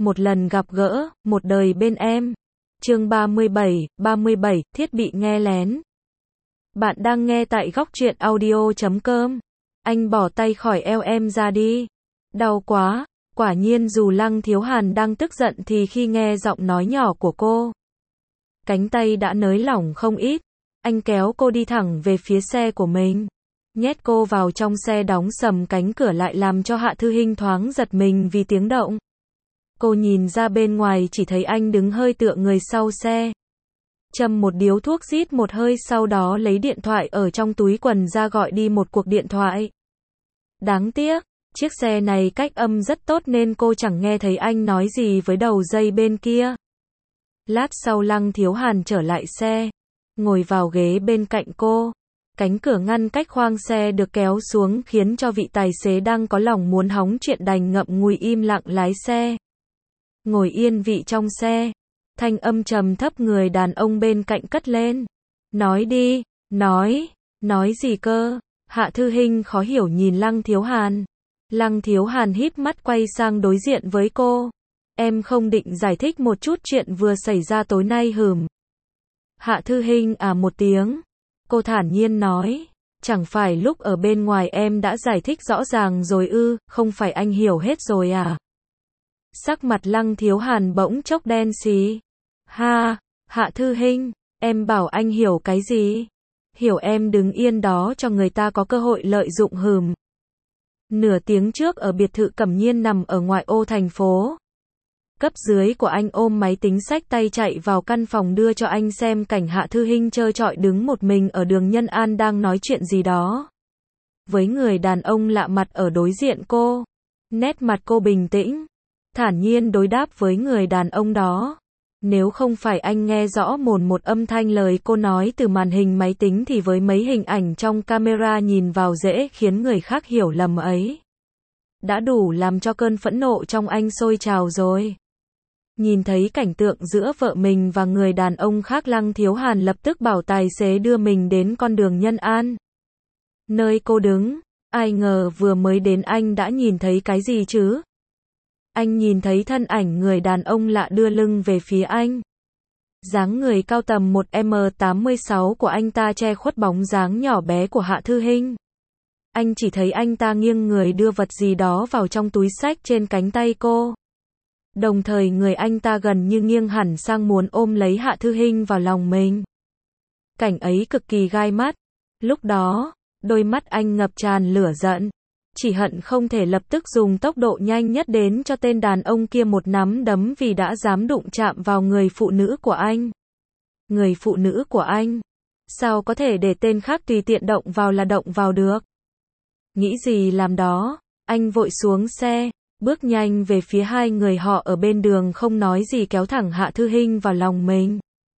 một lần gặp gỡ, một đời bên em. Chương 37, thiết bị nghe lén. Bạn đang nghe tại góc truyện audio.com. Anh bỏ tay khỏi eo em ra đi. Đau quá. Quả nhiên dù Lăng Thiếu Hàn đang tức giận thì khi nghe giọng nói nhỏ của cô, cánh tay đã nới lỏng không ít. Anh kéo cô đi thẳng về phía xe của mình, nhét cô vào trong xe, đóng sầm cánh cửa lại làm cho Hạ Thư Hinh thoáng giật mình vì tiếng động. Cô nhìn ra bên ngoài chỉ thấy anh đứng hơi tựa người sau xe, châm một điếu thuốc, rít một hơi, sau đó lấy điện thoại ở trong túi quần ra gọi đi một cuộc điện thoại. Đáng tiếc, chiếc xe này cách âm rất tốt nên cô chẳng nghe thấy anh nói gì với đầu dây bên kia. Lát sau Lăng Thiếu Hàn trở lại xe, ngồi vào ghế bên cạnh cô. Cánh cửa ngăn cách khoang xe được kéo xuống khiến cho vị tài xế đang có lòng muốn hóng chuyện đành ngậm ngùi im lặng lái xe. Ngồi yên vị trong xe, thanh âm trầm thấp người đàn ông bên cạnh cất lên. Nói đi, nói gì cơ? Hạ Thư Hinh khó hiểu nhìn Lăng Thiếu Hàn. Lăng Thiếu Hàn híp mắt quay sang đối diện với cô. Em không định giải thích một chút chuyện vừa xảy ra tối nay hừm? Hạ Thư Hinh một tiếng. Cô thản nhiên nói. Chẳng phải lúc ở bên ngoài em đã giải thích rõ ràng rồi ư, không phải anh hiểu hết rồi à? Sắc mặt Lăng Thiếu Hàn bỗng chốc đen xì. Ha, Hạ Thư Hinh, em bảo anh hiểu cái gì? Hiểu em đứng yên đó cho người ta có cơ hội lợi dụng hừm? Nửa tiếng trước ở biệt thự Cẩm Nhiên nằm ở ngoại ô thành phố, cấp dưới của anh ôm máy tính xách tay chạy vào căn phòng đưa cho anh xem cảnh Hạ Thư Hinh trơ trọi đứng một mình ở đường Nhân An đang nói chuyện gì đó với người đàn ông lạ mặt ở đối diện cô. Nét mặt cô bình tĩnh, thản nhiên đối đáp với người đàn ông đó. Nếu không phải anh nghe rõ một âm thanh lời cô nói từ màn hình máy tính thì với mấy hình ảnh trong camera nhìn vào dễ khiến người khác hiểu lầm ấy, đã đủ làm cho cơn phẫn nộ trong anh sôi trào rồi. Nhìn thấy cảnh tượng giữa vợ mình và người đàn ông khác, Lăng Thiếu Hàn lập tức bảo tài xế đưa mình đến con đường Nhân An, nơi cô đứng. Ai ngờ vừa mới đến anh đã nhìn thấy cái gì chứ? Anh nhìn thấy thân ảnh người đàn ông lạ đưa lưng về phía anh. Dáng người cao tầm 1m86 của anh ta che khuất bóng dáng nhỏ bé của Hạ Thư Hinh. Anh chỉ thấy anh ta nghiêng người đưa vật gì đó vào trong túi xách trên cánh tay cô. Đồng thời người anh ta gần như nghiêng hẳn sang muốn ôm lấy Hạ Thư Hinh vào lòng mình. Cảnh ấy cực kỳ gai mắt. Lúc đó, đôi mắt anh ngập tràn lửa giận. Chỉ hận không thể lập tức dùng tốc độ nhanh nhất đến cho tên đàn ông kia một nắm đấm vì đã dám đụng chạm vào người phụ nữ của anh. Người phụ nữ của anh? Sao có thể để tên khác tùy tiện động vào là động vào được? Nghĩ gì làm đó, anh vội xuống xe, bước nhanh về phía hai người họ ở bên đường, không nói gì kéo thẳng Hạ Thư Hinh vào lòng mình.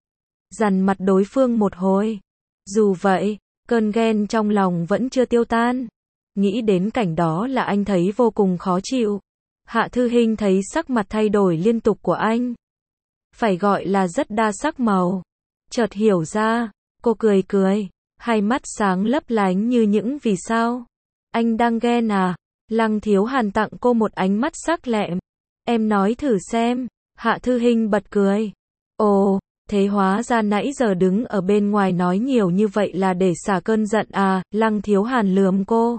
Dằn mặt đối phương một hồi. Dù vậy, cơn ghen trong lòng vẫn chưa tiêu tan. Nghĩ đến cảnh đó là anh thấy vô cùng khó chịu. Hạ Thư Hinh thấy sắc mặt thay đổi liên tục của anh, phải gọi là rất đa sắc màu. Chợt hiểu ra, cô cười, hai mắt sáng lấp lánh như những vì sao. Anh đang ghen à? Lăng Thiếu Hàn tặng cô một ánh mắt sắc lẹm. Em nói thử xem. Hạ Thư Hinh bật cười. Ồ, thế hóa ra nãy giờ đứng ở bên ngoài nói nhiều như vậy là để xả cơn giận à? Lăng Thiếu Hàn lườm cô.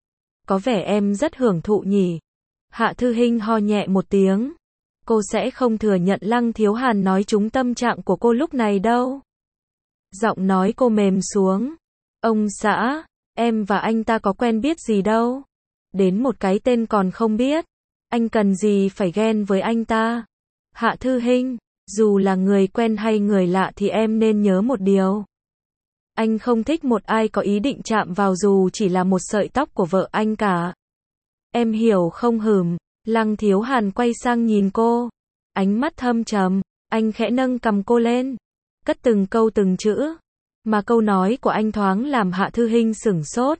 Có vẻ em rất hưởng thụ nhỉ? Hạ Thư Hinh ho nhẹ một tiếng. Cô sẽ không thừa nhận Lăng Thiếu Hàn nói trúng tâm trạng của cô lúc này đâu. Giọng nói cô mềm xuống. Ông xã, em và anh ta có quen biết gì đâu. Đến một cái tên còn không biết. Anh cần gì phải ghen với anh ta? Hạ Thư Hinh, dù là người quen hay người lạ thì em nên nhớ một điều. Anh không thích một ai có ý định chạm vào dù chỉ là một sợi tóc của vợ anh cả. Em hiểu không hừm? Lăng Thiếu Hàn quay sang nhìn cô. Ánh mắt thâm trầm, anh khẽ nâng cằm cô lên. Cất từng câu từng chữ. Mà câu nói của anh thoáng làm Hạ Thư Hinh sửng sốt.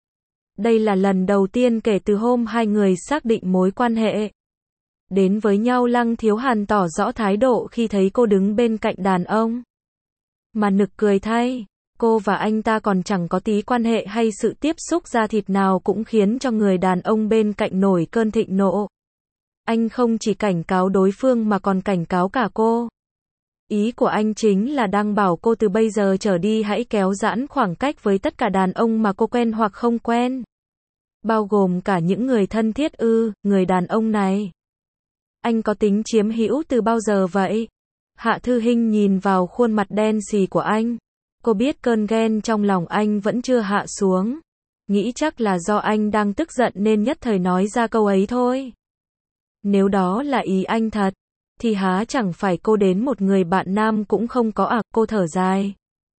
Đây là lần đầu tiên kể từ hôm hai người xác định mối quan hệ đến với nhau Lăng Thiếu Hàn tỏ rõ thái độ khi thấy cô đứng bên cạnh đàn ông. Mà nực cười thay, cô và anh ta còn chẳng có tí quan hệ hay sự tiếp xúc da thịt nào cũng khiến cho người đàn ông bên cạnh nổi cơn thịnh nộ. Anh không chỉ cảnh cáo đối phương mà còn cảnh cáo cả cô. Ý của anh chính là đang bảo cô từ bây giờ trở đi hãy kéo giãn khoảng cách với tất cả đàn ông mà cô quen hoặc không quen. Bao gồm cả những người thân thiết người đàn ông này. Anh có tính chiếm hữu từ bao giờ vậy? Hạ Thư Hinh nhìn vào khuôn mặt đen xì của anh. Cô biết cơn ghen trong lòng anh vẫn chưa hạ xuống. Nghĩ chắc là do anh đang tức giận nên nhất thời nói ra câu ấy thôi. Nếu đó là ý anh thật, thì há chẳng phải cô đến một người bạn nam cũng không có à, cô thở dài.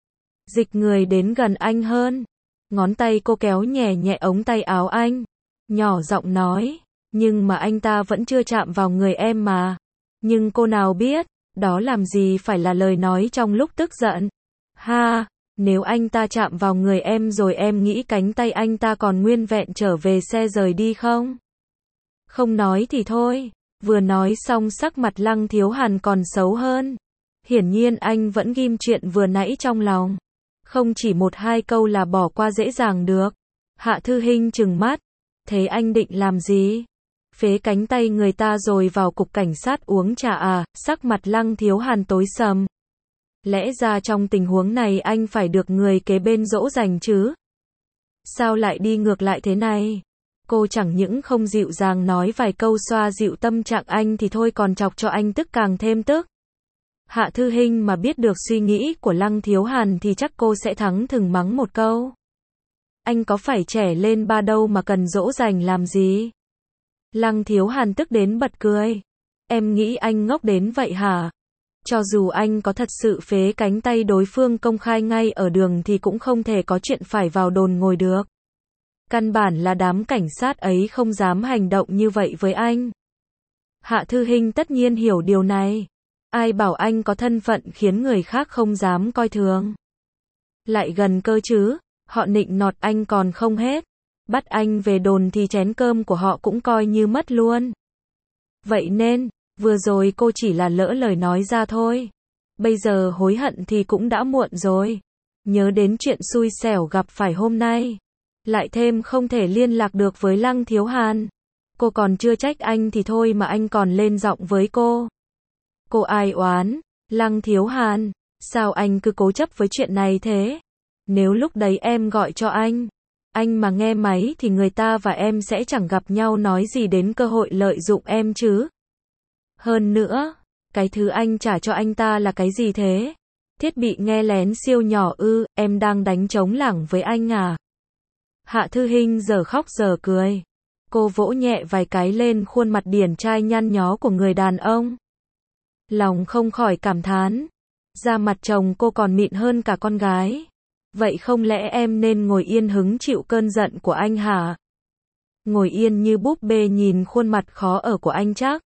Dịch người đến gần anh hơn. Ngón tay cô kéo nhẹ nhẹ ống tay áo anh. Nhỏ giọng nói, nhưng mà anh ta vẫn chưa chạm vào người em mà. Nhưng cô nào biết, đó làm gì phải là lời nói trong lúc tức giận. Ha, nếu anh ta chạm vào người em rồi em nghĩ cánh tay anh ta còn nguyên vẹn trở về xe rời đi không? Không nói thì thôi. Vừa nói xong sắc mặt Lăng Thiếu Hàn còn xấu hơn. Hiển nhiên anh vẫn ghim chuyện vừa nãy trong lòng. Không chỉ một hai câu là bỏ qua dễ dàng được. Hạ Thư Hinh trừng mắt. Thế anh định làm gì? Phế cánh tay người ta rồi vào cục cảnh sát uống trà à? Sắc mặt Lăng Thiếu Hàn tối sầm. Lẽ ra trong tình huống này anh phải được người kế bên dỗ dành chứ? Sao lại đi ngược lại thế này? Cô chẳng những không dịu dàng nói vài câu xoa dịu tâm trạng anh thì thôi còn chọc cho anh tức càng thêm tức. Hạ Thư Hinh mà biết được suy nghĩ của Lăng Thiếu Hàn thì chắc cô sẽ thẳng thừng mắng một câu. Anh có phải trẻ lên ba đâu mà cần dỗ dành làm gì? Lăng Thiếu Hàn tức đến bật cười. Em nghĩ anh ngốc đến vậy hả? Cho dù anh có thật sự phế cánh tay đối phương công khai ngay ở đường thì cũng không thể có chuyện phải vào đồn ngồi được. Căn bản là đám cảnh sát ấy không dám hành động như vậy với anh. Hạ Thư Hinh tất nhiên hiểu điều này. Ai bảo anh có thân phận khiến người khác không dám coi thường. Lại gần cơ chứ, họ nịnh nọt anh còn không hết. Bắt anh về đồn thì chén cơm của họ cũng coi như mất luôn. Vậy nên, vừa rồi cô chỉ là lỡ lời nói ra thôi. Bây giờ hối hận thì cũng đã muộn rồi. Nhớ đến chuyện xui xẻo gặp phải hôm nay. Lại thêm không thể liên lạc được với Lăng Thiếu Hàn. Cô còn chưa trách anh thì thôi mà anh còn lên giọng với cô. Cô ai oán? Lăng Thiếu Hàn, sao anh cứ cố chấp với chuyện này thế? Nếu lúc đấy em gọi cho anh mà nghe máy thì người ta và em sẽ chẳng gặp nhau nói gì đến cơ hội lợi dụng em chứ. Hơn nữa, cái thứ anh trả cho anh ta là cái gì thế? Thiết bị nghe lén siêu nhỏ em đang đánh trống lảng với anh à? Hạ Thư Hinh giờ khóc giờ cười. Cô vỗ nhẹ vài cái lên khuôn mặt điển trai nhăn nhó của người đàn ông. Lòng không khỏi cảm thán. Da mặt chồng cô còn mịn hơn cả con gái. Vậy không lẽ em nên ngồi yên hứng chịu cơn giận của anh hả? Ngồi yên như búp bê nhìn khuôn mặt khó ở của anh chắc.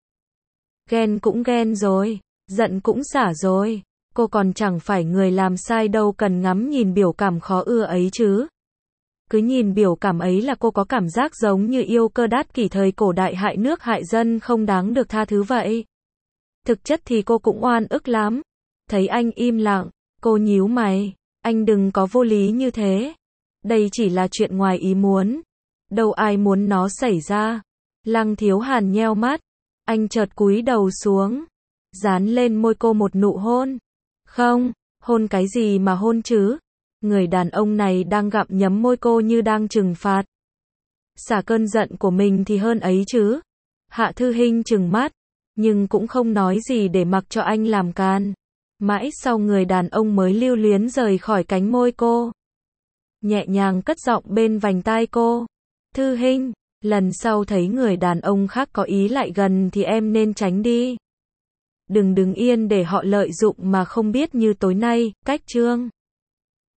Ghen cũng ghen rồi, giận cũng xả rồi. Cô còn chẳng phải người làm sai đâu cần ngắm nhìn biểu cảm khó ưa ấy chứ. Cứ nhìn biểu cảm ấy là cô có cảm giác giống như yêu cơ đát kỷ thời cổ đại hại nước hại dân không đáng được tha thứ vậy. Thực chất thì cô cũng oan ức lắm. Thấy anh im lặng, cô nhíu mày. Anh đừng có vô lý như thế. Đây chỉ là chuyện ngoài ý muốn. Đâu ai muốn nó xảy ra. Lăng Thiếu Hàn nheo mắt. Anh chợt cúi đầu xuống. Dán lên môi cô một nụ hôn. Không, hôn cái gì mà hôn chứ? Người đàn ông này đang gặm nhấm môi cô như đang trừng phạt. Xả cơn giận của mình thì hơn ấy chứ. Hạ Thư Hinh trừng mắt. Nhưng cũng không nói gì để mặc cho anh làm can. Mãi sau người đàn ông mới lưu luyến rời khỏi cánh môi cô. Nhẹ nhàng cất giọng bên vành tai cô. Thư Hinh, lần sau thấy người đàn ông khác có ý lại gần thì em nên tránh đi. Đừng đứng yên để họ lợi dụng mà không biết như tối nay, cách chương.